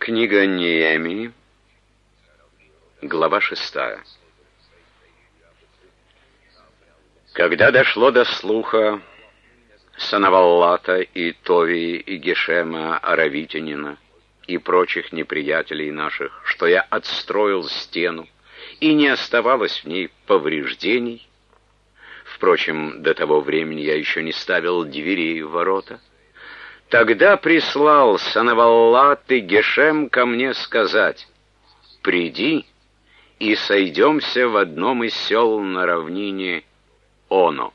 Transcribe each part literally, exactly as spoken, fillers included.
Книга Неемии, глава шестая. Когда дошло до слуха Санаваллата и Товии и Гешема Аравитянина и прочих неприятелей наших, что я отстроил стену, и не оставалось в ней повреждений, впрочем, до того времени я еще не ставил дверей в ворота, тогда прислал Санаваллат и Гешем ко мне сказать: «Приди и сойдемся в одном из сел на равнине Оно».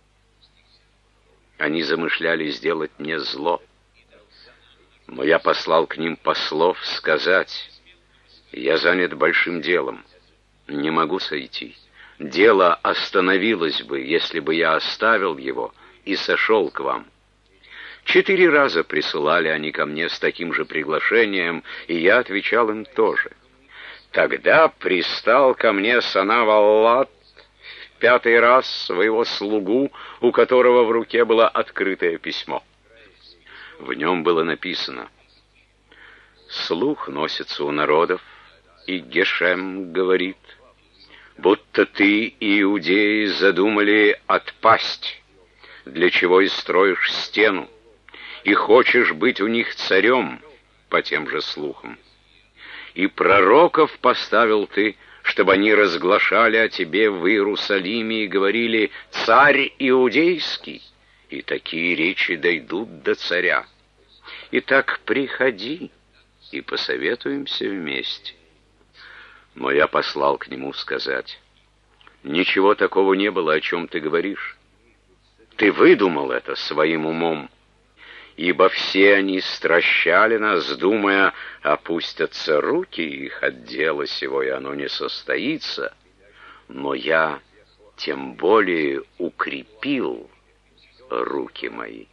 Они замышляли сделать мне зло, но я послал к ним послов сказать: «Я занят большим делом, не могу сойти. Дело остановилось бы, если бы я оставил его и сошел к вам». Четыре раза присылали они ко мне с таким же приглашением, и я отвечал им тоже. Тогда пристал ко мне Санаваллат в пятый раз своего слугу, у которого в руке было открытое письмо. В нем было написано: «Слух носится у народов, и Гешем говорит, будто ты и иудеи задумали отпасть, для чего и строишь стену, и хочешь быть у них царем по тем же слухам. И пророков поставил ты, чтобы они разглашали о тебе в Иерусалиме и говорили: царь иудейский, и такие речи дойдут до царя. Итак, приходи и посоветуемся вместе». Но я послал к нему сказать: «Ничего такого не было, о чем ты говоришь. Ты выдумал это своим умом, ибо все они стращали нас, думая, опустятся руки их от дела сего, и оно не состоится. Но я тем более укрепил руки мои».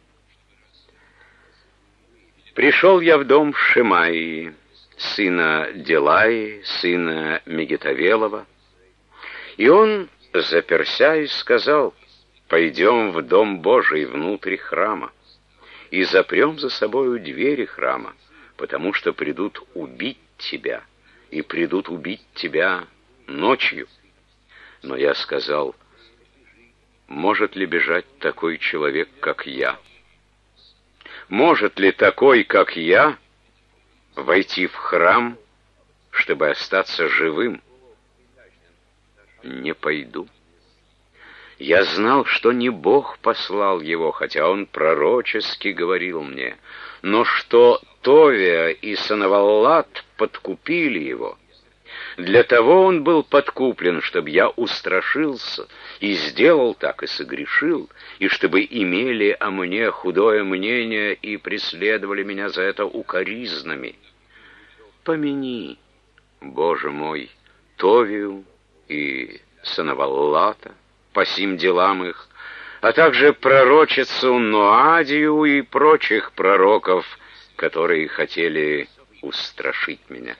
Пришел я в дом Шемаии, сына Делаи, сына Мегетавелова, и он, заперся, и сказал: «Пойдем в дом Божий внутрь храма, и запрем за собою двери храма, потому что придут убить тебя, и придут убить тебя ночью». Но я сказал: «Может ли бежать такой человек, как я? Может ли такой, как я, войти в храм, чтобы остаться живым? Не пойду». Я знал, что не Бог послал его, хотя он пророчески говорил мне, но что Товия и Санаваллат подкупили его. Для того он был подкуплен, чтобы я устрашился, и сделал так, и согрешил, и чтобы имели о мне худое мнение и преследовали меня за это укоризнами. Помяни, Боже мой, Товию и Санаваллата по сим делам их, а также пророчицу Ноадию и прочих пророков, которые хотели устрашить меня.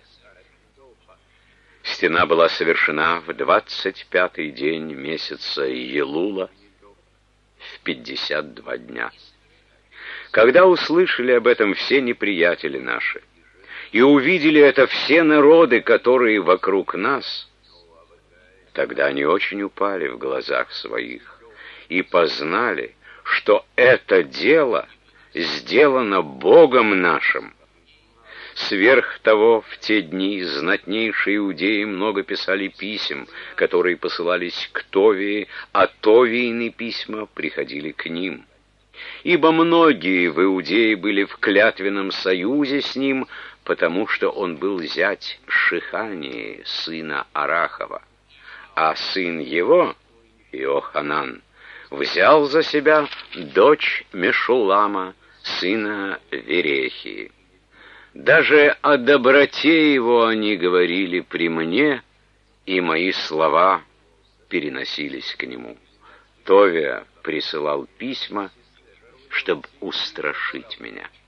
Стена была совершена в двадцать пятый день месяца Елула в пятьдесят два дня. Когда услышали об этом все неприятели наши, и увидели это все народы, которые вокруг нас, тогда они очень упали в глазах своих и познали, что это дело сделано Богом нашим. Сверх того, в те дни знатнейшие иудеи много писали писем, которые посылались к Товии, а Товиины письма приходили к ним. Ибо многие в Иудее были в клятвенном союзе с ним, потому что он был зять Шихании, сына Арахова, а сын его, Иоханан, взял за себя дочь Мешулама, сына Верехии. Даже о доброте его они говорили при мне, и мои слова переносились к нему. Товия присылал письма, чтобы устрашить меня.